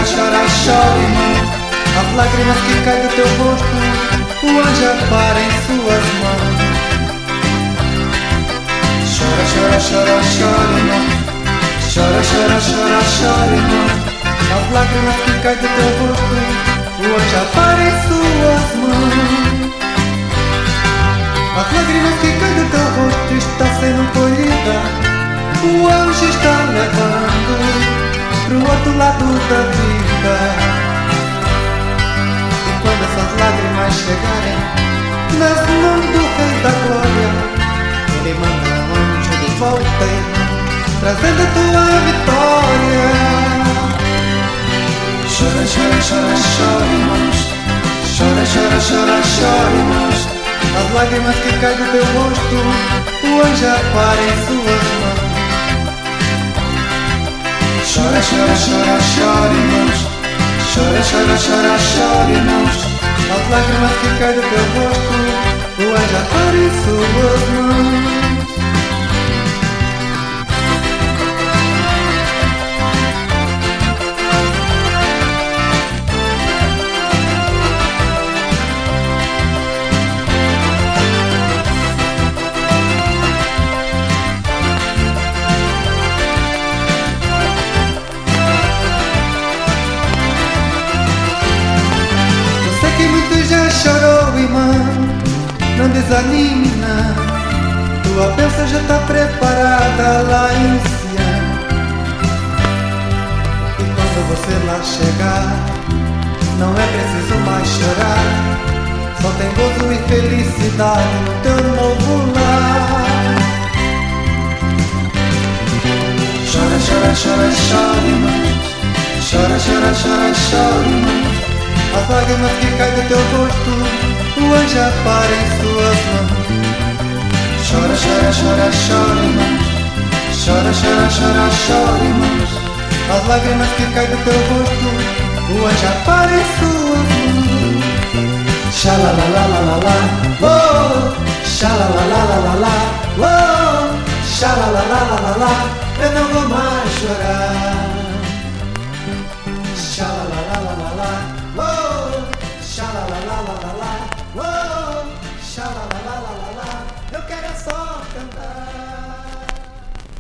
chora, chora, irmão. As lágrimas que caem do teu rosto, o anjo apara em suas mãos. Chora, chora, chora, chora, irmão. Chora, chora, chora, chora, irmão. As lágrimas que caem do teu rosto, o anjo apara em suas mãos. As lágrimas que caem do teu rosto está sendo colhida, o anjo está levando pro outro lado da vida. E quando essas lágrimas chegarem nas mãos do Rei da Glória, Ele manda um anjo de volta, irmão, trazendo a tua vitória. Chora, chora, chora, chora, irmãos. Chora, chora, chora, chora, irmãos. As lágrimas que caem do teu rosto, o anjo apara em suas mãos. Chora, chora, chora, chora, irmãos. Chora, chora, chora, chora, irmãos. As lágrimas que caem do teu rosto, o anjo apara em suas mãos. Chorou, irmão, não desanime não. Tua bênção já está preparada lá em Sião. E quando você lá chegar, não é preciso mais chorar. Só tem gozo e felicidade no teu novo lar. Chora, chora, chora, chora, irmão. Chora, chora, chora, chora, irmão. As lágrimas que caem do teu rosto, o anjo apara em suas mãos. Chora, chora, chora, chora, irmãos. Chora, chora, chora, chora, irmãos. As lágrimas que caem do teu rosto, o anjo apara em suas mãos. Xalalalala, oh, xalalalala, oh, xalalalala, eu não vou mais chorar.